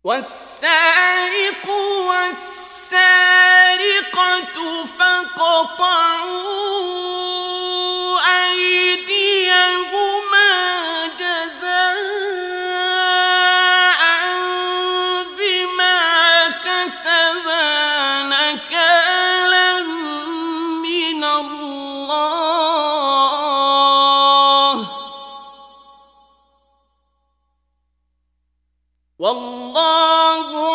والسارق والسارقة فاقطعوا أيديهما جزاء بما كسبا نكالا من الله والله